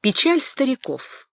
Печаль стариков.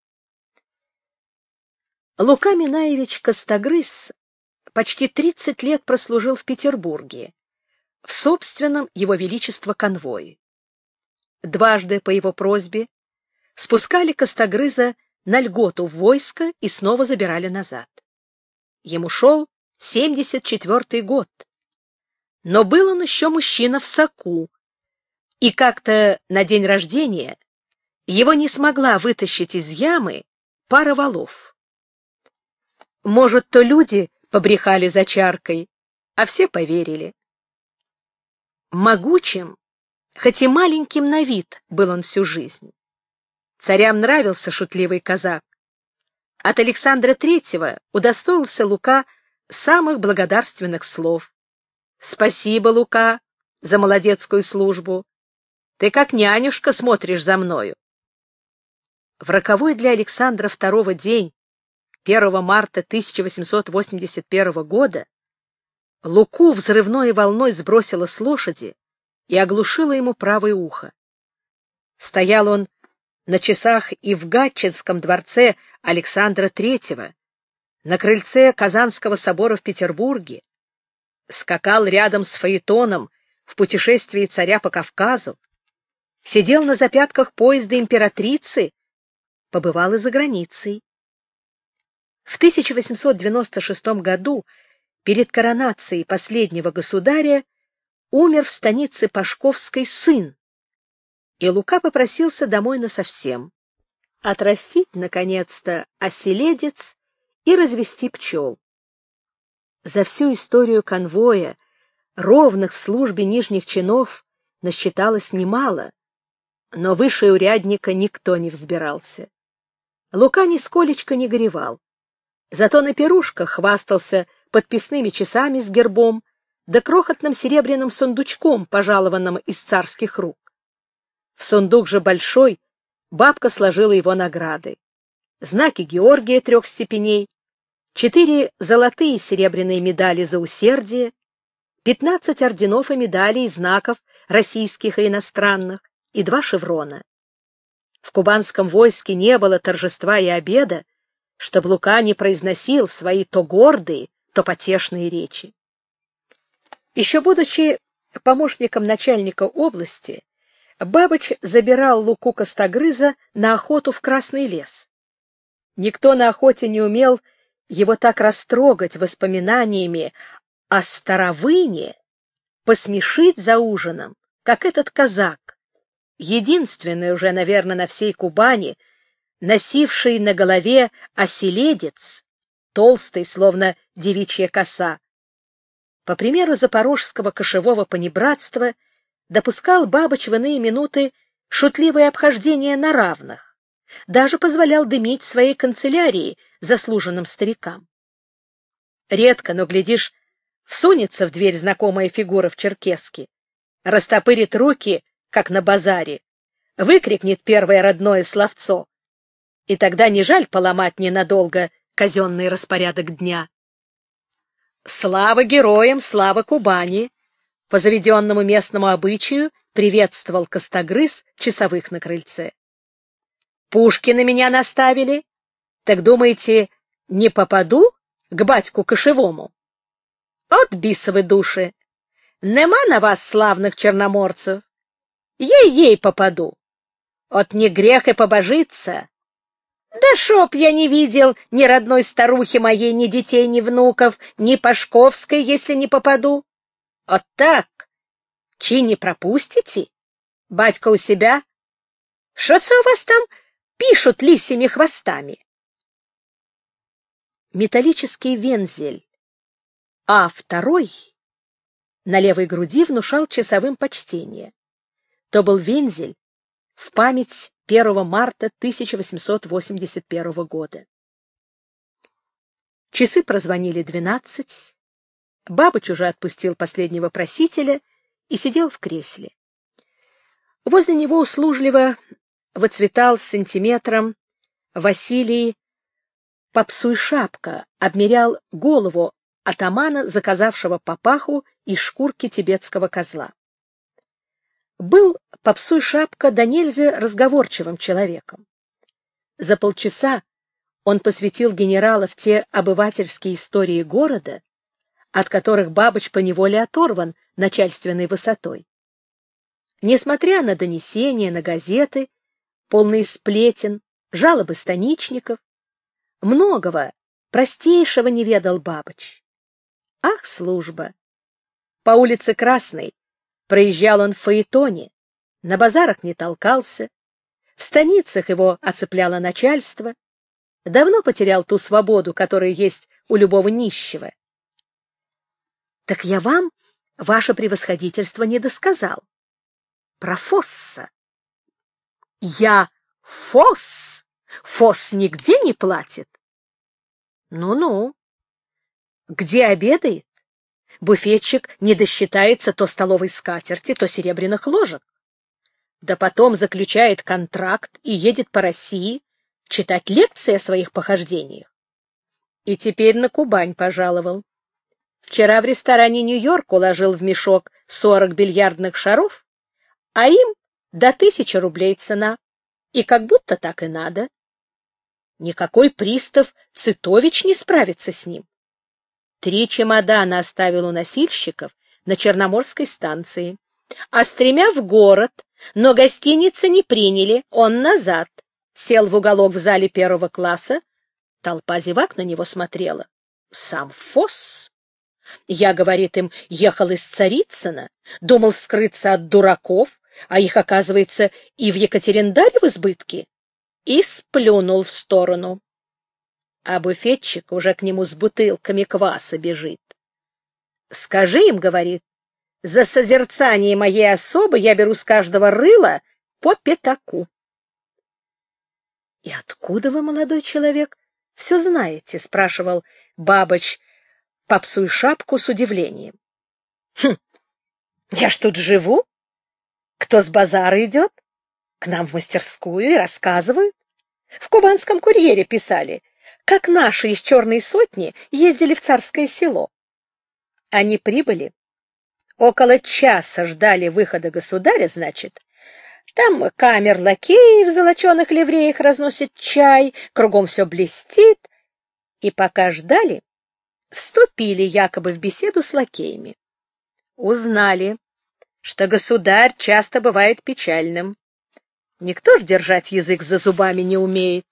Лука Минаевич Костогрыз почти 30 лет прослужил в Петербурге, в собственном его величества конвое. Дважды по его просьбе спускали Костогрыза на льготу в войско и снова забирали назад. Ему шел 74-й год, но был он еще мужчина в соку, и как-то на день рождения его не смогла вытащить из ямы пара валов. Может, то люди побрехали за чаркой, а все поверили. Могучим, хоть и маленьким на вид, был он всю жизнь. Царям нравился шутливый казак. От Александра Третьего удостоился Лука самых благодарственных слов. «Спасибо, Лука, за молодецкую службу. Ты как нянюшка смотришь за мною». В роковой для Александра II день, 1 марта 1881 года, Луку взрывной волной сбросило с лошади и оглушило ему правое ухо. Стоял он на часах и в Гатчинском дворце Александра III, на крыльце Казанского собора в Петербурге, скакал рядом с фаэтоном в путешествии царя по Кавказу, сидел на запятках поезда императрицы, побывал и за границей. В 1896 году, перед коронацией последнего государя, умер в станице Пашковской сын, и Лука попросился домой насовсем, отрастить, наконец-то, оселедец и развести пчел. За всю историю конвоя ровных в службе нижних чинов насчиталось немало, но выше урядника никто не взбирался. Лука нисколечко не горевал, зато на пирушках хвастался подписными часами с гербом да крохотным серебряным сундучком, пожалованным из царских рук. В сундук же большой бабка сложила его награды: знаки Георгия 3 степеней, 4 золотые и серебряные медали за усердие, 15 орденов и медалей и знаков российских и иностранных и 2 шеврона. В кубанском войске не было торжества и обеда, чтобы Лука не произносил свои то гордые, то потешные речи. Еще будучи помощником начальника области, Бабыч забирал Луку Костогрыза на охоту в Красный лес. Никто на охоте не умел его так растрогать воспоминаниями о старовыне, посмешить за ужином, как этот казак, единственный уже, наверное, на всей Кубани, носивший на голове оселедец, толстый, словно девичья коса. По примеру запорожского кошевого понебратства, допускал Бабыч в иные минуты шутливое обхождение на равных, даже позволял дымить в своей канцелярии заслуженным старикам. Редко, но, глядишь, всунется в дверь знакомая фигура в черкеске, растопырит руки, как на базаре, выкрикнет первое родное словцо, и тогда не жаль поломать ненадолго казенный распорядок дня. Слава героям, слава Кубани! По заведенному местному обычаю приветствовал Костогрыз часовых на крыльце. Пушки на меня наставили? Так думаете, не попаду к батьку кошевому? От бисовы души! Нема на вас славных черноморцев. Ей-ей попаду. От не грех и побожиться. Да шоп я не видел ни родной старухи моей, ни детей, ни внуков, ни Пашковской, если не попаду. Вот так. Чи не пропустите? Батька у себя? Что-то у вас там пишут лисьими хвостами? Металлический вензель А2 на левой груди внушал часовым почтение. То был вензель в память 1 марта 1881 года. Часы прозвонили 12. Бабыч уже отпустил последнего просителя и сидел в кресле. Возле него услужливо выцветал с сантиметром Василий Попсуй Шапка, обмерял голову атамана, заказавшего папаху из шкурки тибетского козла. Был Попсуй Шапка да нельзя разговорчивым человеком. За полчаса он посвятил генерала в те обывательские истории города, от которых Бабыч поневоле оторван начальственной высотой. Несмотря на донесения, на газеты, полные сплетен, жалобы станичников, многого, простейшего не ведал Бабыч. Ах, служба! По улице Красной проезжал он в фаэтоне, на базарах не толкался, в станицах его оцепляло начальство, давно потерял ту свободу, которая есть у любого нищего. — Так я вам, ваше превосходительство, не досказал. Про Фосса. — Я Фосс? Фосс нигде не платит? — Ну-ну. Где обедает? Буфетчик не досчитается то столовой скатерти, то серебряных ложек. Да потом заключает контракт и едет по России читать лекции о своих похождениях. И теперь на Кубань пожаловал. Вчера в ресторане «Нью-Йорк» уложил в мешок 40 бильярдных шаров, а им до 1000 рублей цена. И как будто так и надо. Никакой пристав Цитович не справится с ним. 3 чемодана оставил у носильщиков на Черноморской станции, а с 3 в город, но гостиницы не приняли, он назад. Сел в уголок в зале 1 класса, толпа зевак на него смотрела. Сам Фосс. Я, говорит им, ехал из Царицына, думал скрыться от дураков, а их, оказывается, и в Екатериндаре в избытке, и сплюнул в сторону. А буфетчик уже к нему с бутылками кваса бежит. Скажи им, говорит, за созерцание моей особы я беру с каждого рыла по пятаку. — И откуда вы, молодой человек, все знаете? — спрашивал Бабыч Попсуй Шапку с удивлением. — Хм, я ж тут живу. Кто с базара идет, к нам в мастерскую и рассказывают. В Кубанском курьере писали, как наши из Черной сотни ездили в Царское село. Они прибыли, около часа ждали выхода государя, значит. Там камер-лакеи в золоченых ливреях разносят чай, кругом все блестит. И пока ждали, вступили якобы в беседу с лакеями. Узнали, что государь часто бывает печальным. Никто ж держать язык за зубами не умеет.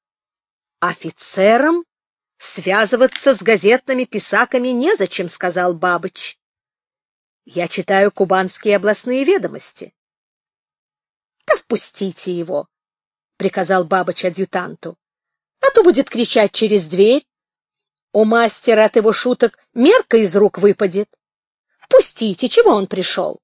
Офицерам связываться с газетными писаками незачем, сказал Бабыч. Я читаю кубанские областные ведомости. — Да впустите его, — приказал Бабыч адъютанту, — а то будет кричать через дверь. У мастера от его шуток мерка из рук выпадет. Впустите, чего он пришел?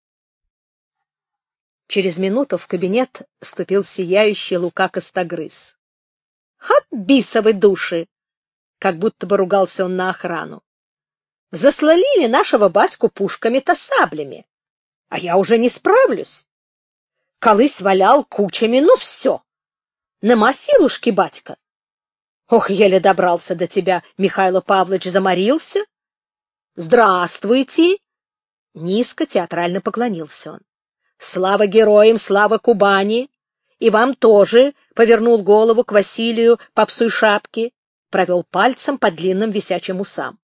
Через минуту в кабинет вступил сияющий Лука Костогрыз. — От бисовы души! — как будто бы ругался он на охрану. — Заслонили нашего батьку пушками-то саблями, а я уже не справлюсь. Колысь валял кучами, ну все. Нема силушки, батька. Ох, еле добрался до тебя, Михайло Павлович, заморился. Здравствуйте. Низко театрально поклонился он. Слава героям, слава Кубани. И вам тоже, повернул голову к Василию Попсуй Шапке, провел пальцем по длинным висячим усам.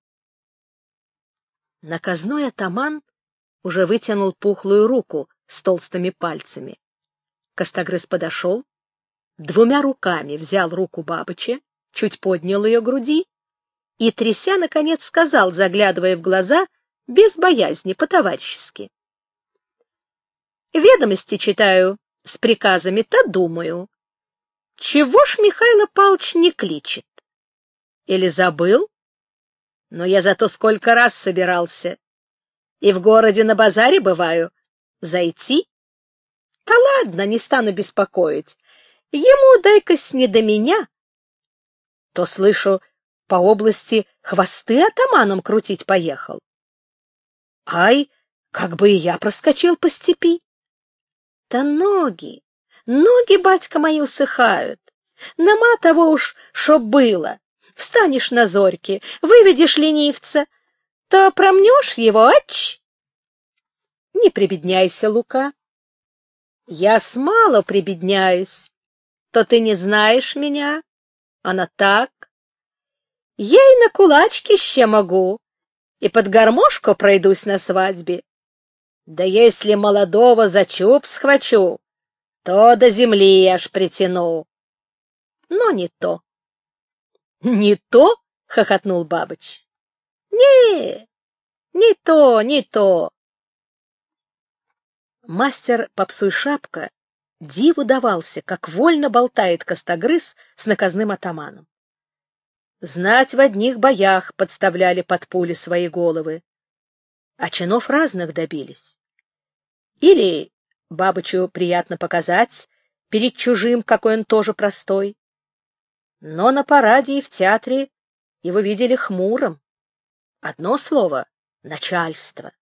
Наказной атаман уже вытянул пухлую руку с толстыми пальцами. Костогрыз подошел, 2 руками взял руку Бабыча, чуть поднял ее к груди и, тряся, наконец сказал, заглядывая в глаза, без боязни, по-товарищески. — Ведомости читаю с приказами-то думаю. Чего ж Михайло Павлович не кличет? Или забыл? Но я зато сколько раз собирался. И в городе на базаре бываю. Зайти? Да ладно, не стану беспокоить. Ему дай-ка-с не до меня. То, слышу, по области хвосты атаманом крутить поехал. Ай, как бы и я проскочил по степи. Да ноги, батька мои, усыхают. Нема того уж, шо было. Встанешь на зорьке, выведешь ленивца, то промнешь его, ач! Не прибедняйся, Лука. Я смало прибедняюсь, то ты не знаешь меня, а на так. Я и на кулачки ще могу, и под гармошку пройдусь на свадьбе. Да если молодого за чуб схвачу, то до земли аж притяну. Но не то. — Не то? — хохотнул Бабыч. — Не, не то, не то. Мастер Попсуй-Шапка диву давался, как вольно болтает Костогрыз с наказным атаманом. Знать в одних боях подставляли под пули свои головы, а чинов разных добились. Или Бабычу приятно показать перед чужим, какой он тоже простой. Но на параде и в театре его видели хмурым. Одно слово — начальство.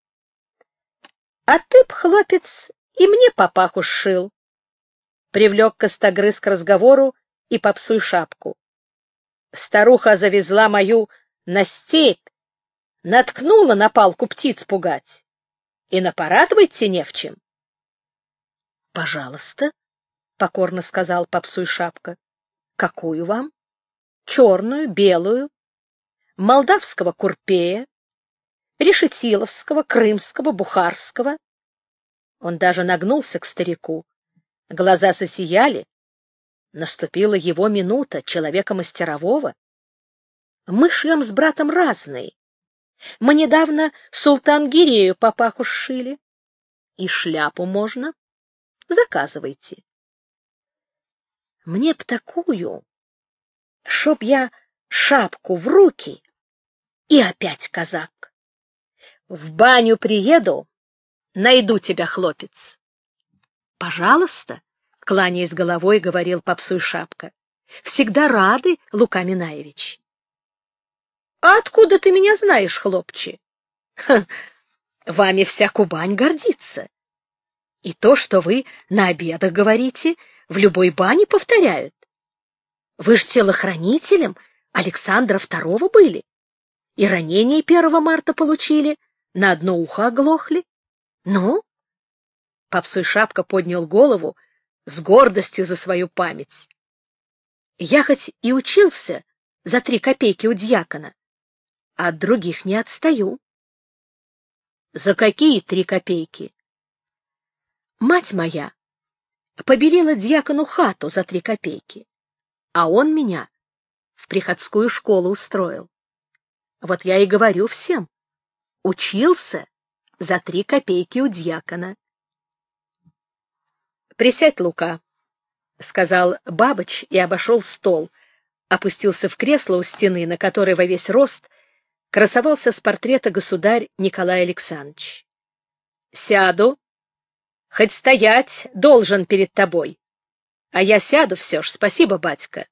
— А ты б, хлопец, и мне папаху сшил. Привлек Костогрыз к разговору и Попсуй-Шапку. Старуха завезла мою на степь, наткнула на палку птиц пугать. И на парад выйти не в чем. — Пожалуйста, — покорно сказал Попсуй-Шапка. — Какую вам? Черную, белую, молдавского курпея, решетиловского, крымского, бухарского. Он даже нагнулся к старику. Глаза засияли. Наступила его минута, человека мастерового. Мы шьем с братом разные. Мы недавно султан-гирею папаху сшили. И шляпу можно. Заказывайте. Мне б такую, чтоб я шапку в руки и опять казак. В баню приеду, найду тебя, хлопец. Пожалуйста, кланяясь головой, говорил Попсуй-Шапка. Всегда рады, Лука Минаевич. А откуда ты меня знаешь, хлопче? Вами вся Кубань гордится. И то, что вы на обедах говорите, в любой бане повторяют. Вы ж телохранителем Александра II были. И ранение 1 марта получили, на одно ухо оглохли. Ну? Попсуй-Шапка поднял голову с гордостью за свою память. Я хоть и учился за 3 копейки у дьякона, а от других не отстаю. За какие 3 копейки? Мать моя побелела дьякону хату за 3 копейки, а он меня в приходскую школу устроил. Вот я и говорю всем, учился за 3 копейки у дьякона. — Присядь, Лука, — сказал Бабыч и обошел стол, опустился в кресло у стены, на которой во весь рост красовался с портрета государь Николай Александрович. — Сяду. Хоть стоять должен перед тобой. А я сяду все ж, спасибо, батька.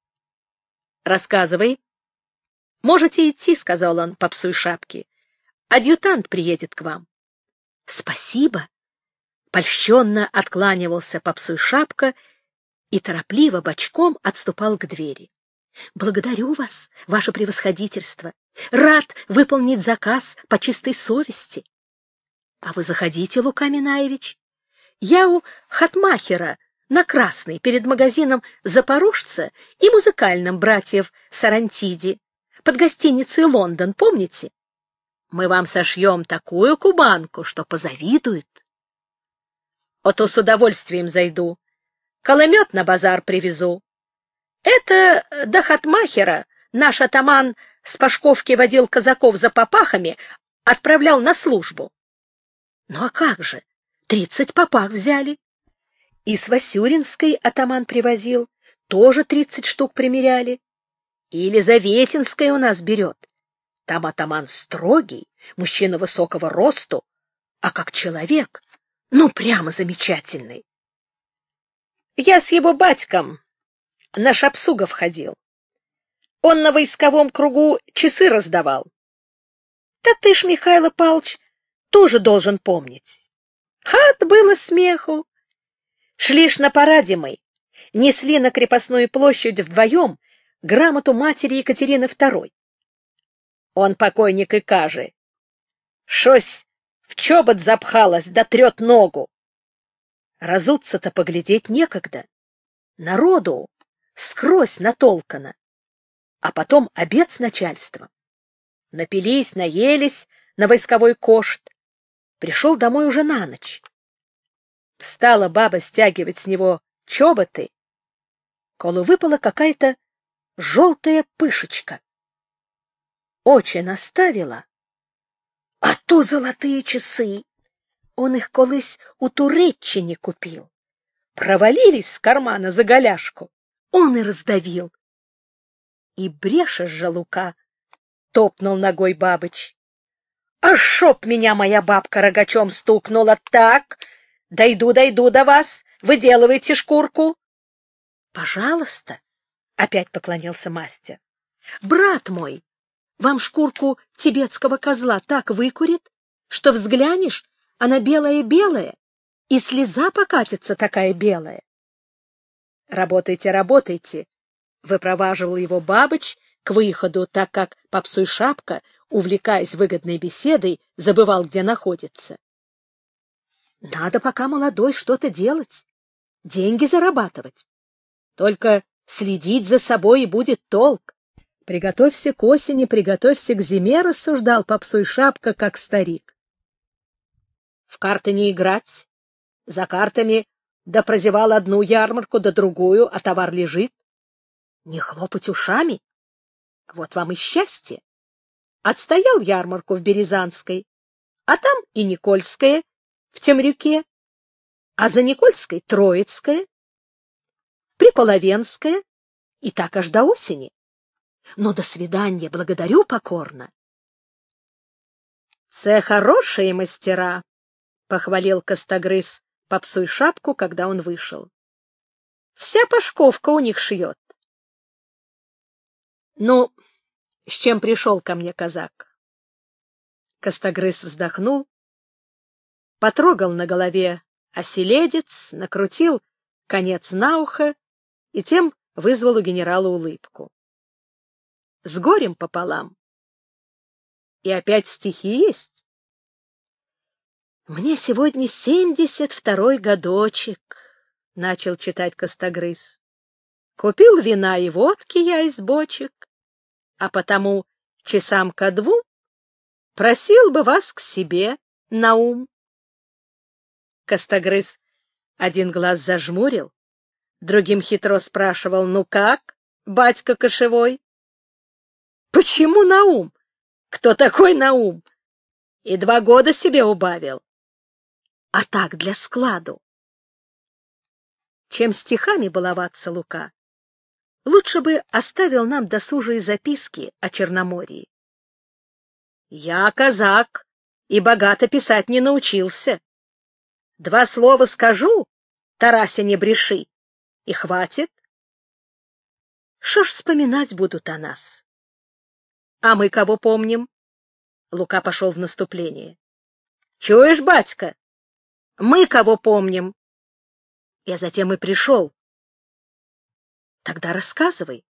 — Рассказывай. — Можете идти, — сказал он Попсуй-Шапке. — Адъютант приедет к вам. — Спасибо. Польщенно откланивался Попсуй-Шапка и торопливо бочком отступал к двери. — Благодарю вас, ваше превосходительство. Рад выполнить заказ по чистой совести. — А вы заходите, Лука Минаевич. Я у хатмахера на Красной перед магазином «Запорожца» и музыкальным братьев Сарантиди под гостиницей «Лондон», помните? Мы вам сошьем такую кубанку, что позавидует. А то с удовольствием зайду. Колымет на базар привезу. Это до хатмахера наш атаман с Пашковки водил казаков за попахами, отправлял на службу. Ну а как же? 30 попах взяли. И с Васюринской атаман привозил, тоже 30 штук примеряли. И Елизаветинская у нас берет. Там атаман строгий, мужчина высокого росту, а как человек, ну, прямо замечательный. Я с его батьком на Шапсугов ходил. Он на войсковом кругу часы раздавал. Да ты ж, Михаил Павлович, тоже должен помнить. Хат было смеху. Шли ж на параде мы, несли на крепостную площадь вдвоем грамоту матери Екатерины II. Он, покойник, и каже: «Шось в чобот запхалась, да трет ногу». Разуться-то поглядеть некогда. Народу скрозь натолкано. А потом обед с начальством. Напились, наелись на войсковой кошт. Пришел домой уже на ночь. Стала баба стягивать с него чоботы, коло выпала какая-то желтая пышечка. Очи наставила, а то золотые часы. Он их колись у Туреччине купил. Провалились с кармана за голяшку. Он и раздавил. И брешешь же, Лука, топнул ногой Бабыч. А шоп меня моя бабка рогачом стукнула так. Дойду до вас, выделывайте шкурку. Пожалуйста, опять поклонился мастер. Брат мой, вам шкурку тибетского козла так выкурит, что взглянешь, она белая-белая, и слеза покатится такая белая. Работайте, работайте, выпроваживал его Бабыч к выходу, так как Попсуй Шапка, увлекаясь выгодной беседой, забывал, где находится. Надо, пока молодой, что-то делать, деньги зарабатывать. Только следить за собой, и будет толк. Приготовься к осени, приготовься к зиме, рассуждал Попсуй Шапка, как старик. В карты не играть, за картами да прозевал одну ярмарку, да другую, а товар лежит. Не хлопать ушами, вот вам и счастье. Отстоял ярмарку в Березанской, а там и Никольская в Темрюке, а за Никольской — Троицкая, Приполовенская, и так аж до осени. Но до свидания, благодарю покорно. — Це хорошие мастера, — похвалил Костогрыз Попсуй Шапку, когда он вышел. — Вся Пашковка у них шьет. — Ну, с чем пришел ко мне казак? Костогрыз вздохнул, потрогал на голове оселедец, накрутил конец на ухо и тем вызвал у генерала улыбку. С горем пополам. И опять стихи есть? Мне сегодня 72-й годочек, — начал читать Костогрыз. Купил вина и водки я из бочек, а потому часам ко 2 просил бы вас к себе на ум. Костогрыз один глаз зажмурил, другим хитро спрашивал: ну как, батька кошевой? Почему Наум? Кто такой Наум? И 2 года себе убавил. А так, для складу. Чем стихами баловаться, Лука, лучше бы оставил нам досужие записки о Черноморье. Я казак и богато писать не научился. 2 слова скажу, Тарася, не бреши, и хватит. Шо ж вспоминать будут о нас? А мы кого помним? Лука пошел в наступление. Чуешь, батька? Мы кого помним? Я затем и пришел. Тогда рассказывай.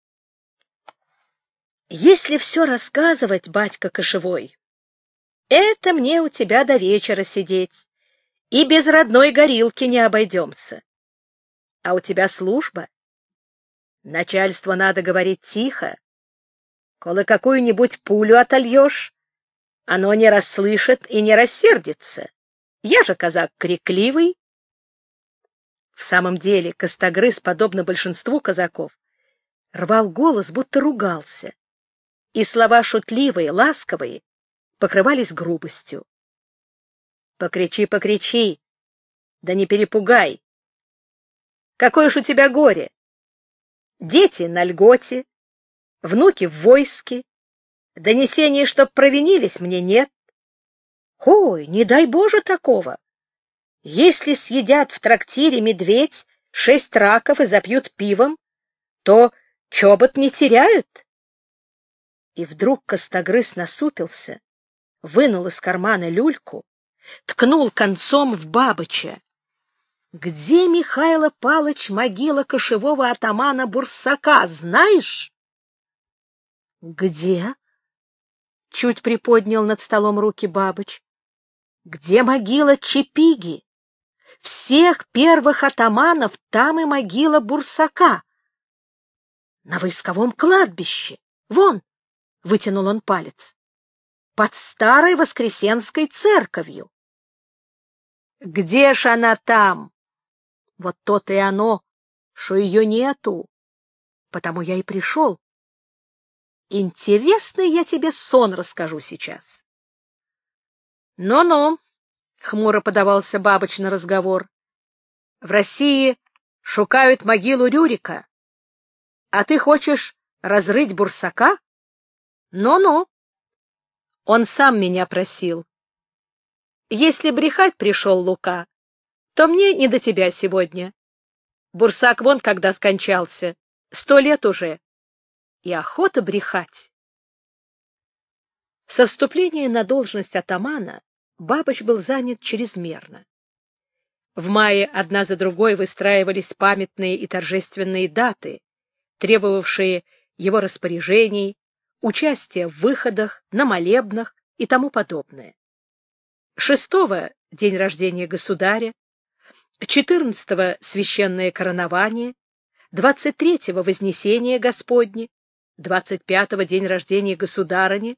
Если все рассказывать, батька кошевой, это мне у тебя до вечера сидеть, и без родной горилки не обойдемся. А у тебя служба. Начальству надо говорить тихо. Коли какую-нибудь пулю отольешь, оно не расслышит и не рассердится. Я же казак крикливый. В самом деле Костогрыз, подобно большинству казаков, рвал голос, будто ругался, и слова шутливые, ласковые покрывались грубостью. Покричи, покричи, да не перепугай. Какое ж у тебя горе? Дети на льготе, внуки в войске, донесений, чтоб провинились, мне нет. Ой, не дай Боже такого. Если съедят в трактире медведь 6 раков и запьют пивом, то чобот не теряют. И вдруг Костогрыз насупился, вынул из кармана люльку, ткнул концом в Бабыча. Где, Михайло Палыч, могила кошевого атамана Бурсака, знаешь? Где? Чуть приподнял над столом руки Бабыч. Где могила Чепиги? всех первых атаманов там и могила Бурсака. На войсковом кладбище. Вон, — вытянул он палец, — под старой Воскресенской церковью. Где ж она там? Вот то-то и оно, что ее нету. Потому я и пришел. Интересный я тебе сон расскажу сейчас. Ну-ну, — хмуро подавался Бабыч на разговор. В России шукают могилу Рюрика. А ты хочешь разрыть Бурсака? Ну-ну. Он сам меня просил. Если брехать пришел Лука, то мне не до тебя сегодня. Бурсак вон когда скончался, 100 лет уже. И охота брехать. Со вступления на должность атамана Бабыч был занят чрезмерно. В мае одна за другой выстраивались памятные и торжественные даты, требовавшие его распоряжений, участия в выходах, на молебнах и тому подобное. 6-го — день рождения государя, 14-го — священное коронование, 23-го — вознесение Господне, 25-го — день рождения государыни.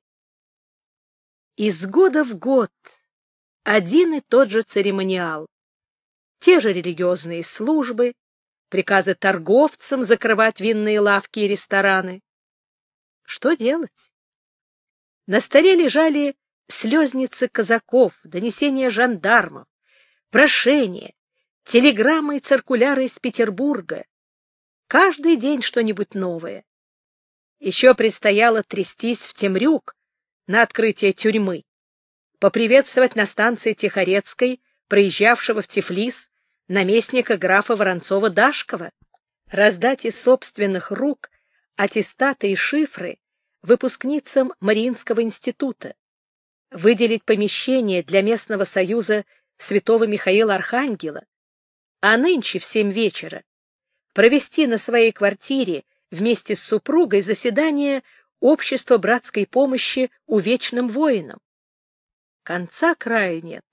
Из года в год один и тот же церемониал, те же религиозные службы, приказы торговцам закрывать винные лавки и рестораны. Что делать? На столе лежали слезницы казаков, донесения жандармов, прошения, телеграммы и циркуляры из Петербурга. Каждый день что-нибудь новое. Еще предстояло трястись в Темрюк на открытие тюрьмы, поприветствовать на станции Тихорецкой проезжавшего в Тифлис наместника графа Воронцова-Дашкова, раздать из собственных рук аттестаты и шифры выпускницам Мариинского института, выделить помещение для местного союза святого Михаила Архангела, а нынче в 7 вечера провести на своей квартире вместе с супругой заседание Общества братской помощи увечным воинам. Конца краю нет.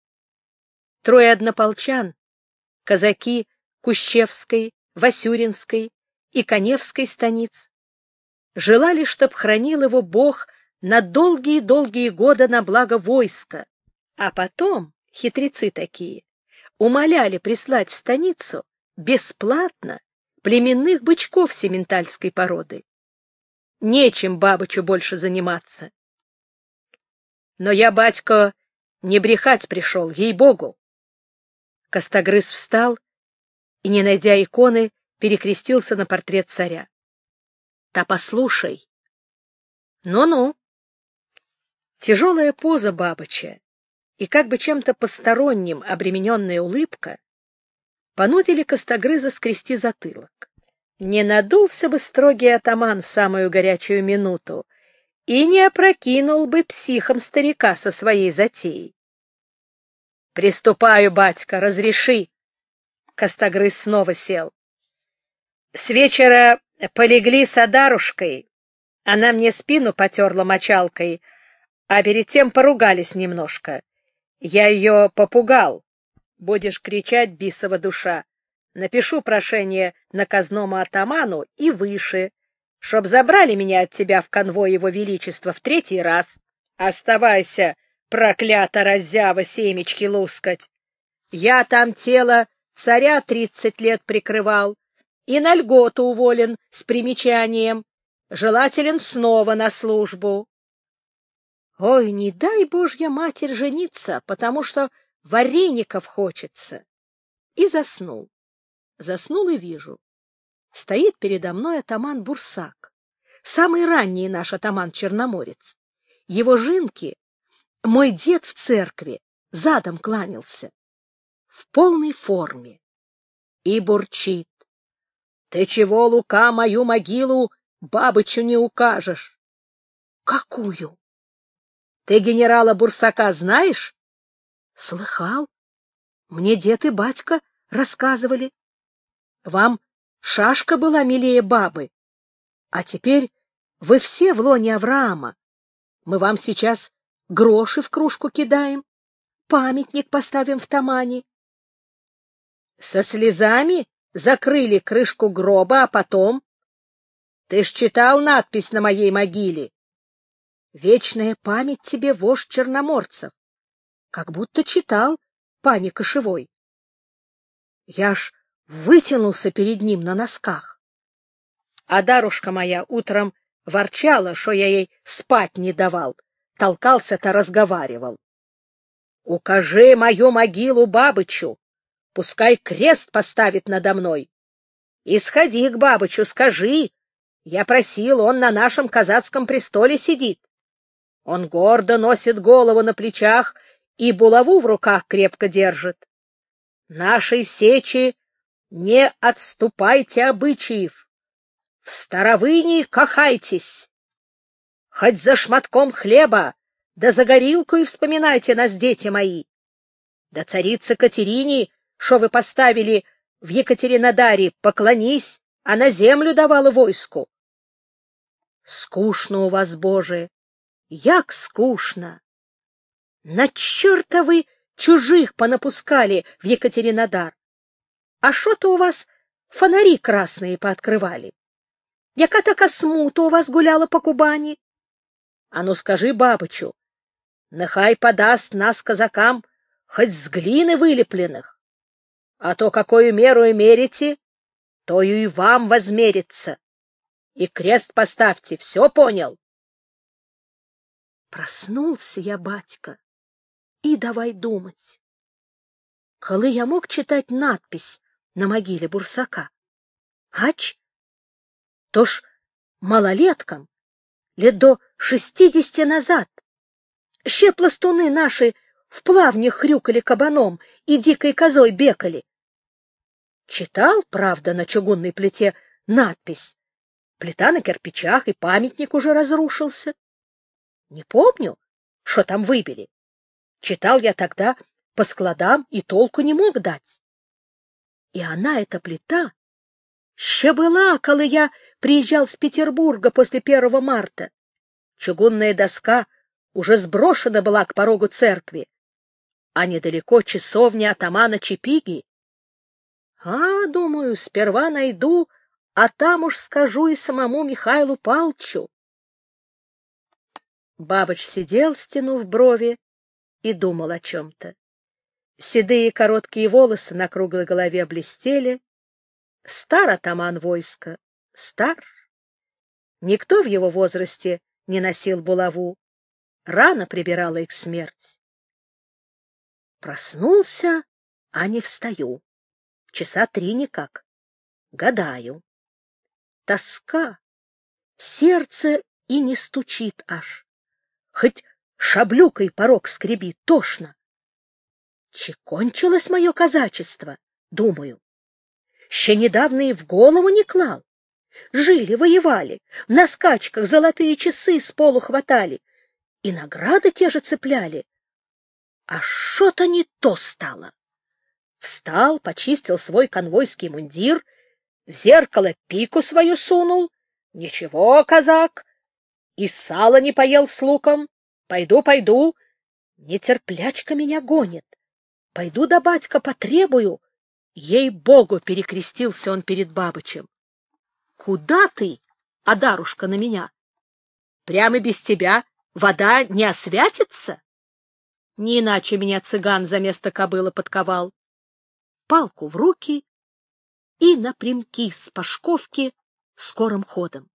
3 однополчан, казаки Кущевской, Васюринской и Коневской станиц, желали, чтоб хранил его Бог на долгие-долгие годы на благо войска, а потом, хитрецы такие, умоляли прислать в станицу бесплатно племенных бычков сементальской породы. Нечем Бабычу больше заниматься. Но я, батько, не брехать пришел, ей-богу. Костогрыз встал и, не найдя иконы, перекрестился на портрет царя. Та послушай. Ну-ну. Тяжелая поза Бабыча и как бы чем-то посторонним обремененная улыбка понудили Костогрыза скрести затылок. Не надулся бы строгий атаман в самую горячую минуту и не опрокинул бы психом старика со своей затеей. — Приступаю, батька, разреши. Костогрыз снова сел. С вечера полегли с Адарушкой. Она мне спину потерла мочалкой, а перед тем поругались немножко. Я ее попугал. Будешь кричать, бисова душа. Напишу прошение наказному атаману и выше, чтоб забрали меня от тебя в конвой его величества в 3-й раз. Оставайся, проклята раззява, семечки лускать. Я там тело царя 30 лет прикрывал и на льготу уволен с примечанием. Желателен снова на службу. Ой, не дай Божья Матерь жениться, потому что вареников хочется. И заснул. Заснул и вижу. Стоит передо мной атаман Бурсак, самый ранний наш атаман-черноморец. Его жинки мой дед в церкви задом кланялся, в полной форме, и бурчит. Ты чего, Лука, мою могилу Бабычу не укажешь? Какую? Ты генерала Бурсака знаешь? Слыхал. Мне дед и батька рассказывали. Вам шашка была милее бабы, а теперь вы все в лоне Авраама. Мы вам сейчас гроши в кружку кидаем, памятник поставим в Тамане. Со слезами закрыли крышку гроба, а потом... Ты ж читал надпись на моей могиле? Вечная память тебе, вождь черноморцев. Как будто читал, пани Кошевой. Я ж вытянулся перед ним на носках. А Дарушка моя утром ворчала, что я ей спать не давал, толкался-то разговаривал. Укажи мою могилу Бабычу, пускай крест поставит надо мной. И сходи к Бабычу, скажи, я просил, он на нашем казацком престоле сидит. Он гордо носит голову на плечах и булаву в руках крепко держит. Нашей сечи не отступайте обычаев. В старовыни кахайтесь. Хоть за шматком хлеба, да за горилку и вспоминайте нас, дети мои. Да царице Катерине, шо вы поставили в Екатеринодаре, поклонись, она землю давала войску. Скучно у вас, Боже, як скучно. На черта вы чужих понапускали в Екатеринодар. А шо-то у вас фонари красные пооткрывали? Яка така смута у вас гуляла по Кубани? А ну скажи Бабычу, нехай подаст нас, казакам, хоть с глины вылепленных. А то какую меру мерите, тою и вам возмерится. И крест поставьте, все понял? Проснулся я, батька, и давай думать. Коли я мог читать надпись на могиле Бурсака? Ач? То ж малолеткам, лет до 60 назад. Ще пластуны наши в плавнях хрюкали кабаном и дикой козой бекали. Читал, правда, на чугунной плите надпись. Плита на кирпичах, и памятник уже разрушился. Не помню, что там выбили. Читал я тогда по складам и толку не мог дать. И она, эта плита, ще была, коли я приезжал с Петербурга после 1 марта. Чугунная доска уже сброшена была к порогу церкви, а недалеко часовня атамана Чепиги. Думаю, сперва найду, а там уж скажу и самому Михаилу Палчу. Бабыч сидел, стянув брови, и думал о чем-то. Седые короткие волосы на круглой голове блестели. Стар атаман войска, стар. Никто в его возрасте не носил булаву. Рано прибирала их смерть. Проснулся, а не встаю. Часа 3 никак. Гадаю. Тоска. Сердце и не стучит аж. Хоть шаблюкой порог скреби, тошно. Че кончилось мое казачество, думаю. Ще недавно и в голову не клал. Жили, воевали, на скачках золотые часы с полу хватали, и награды те же цепляли. А что-то не то стало. Встал, почистил свой конвойский мундир, в зеркало пику свою сунул. Ничего, казак, и сало не поел с луком. Пойду. Нетерплячка меня гонит. Пойду да батька потребую. Ей-богу, перекрестился он перед Бабычем. Куда ты, Адарушка, на меня? Прямо без тебя вода не освятится? Не иначе меня цыган за место кобылы подковал. Палку в руки и напрямки с Пашковки скорым ходом.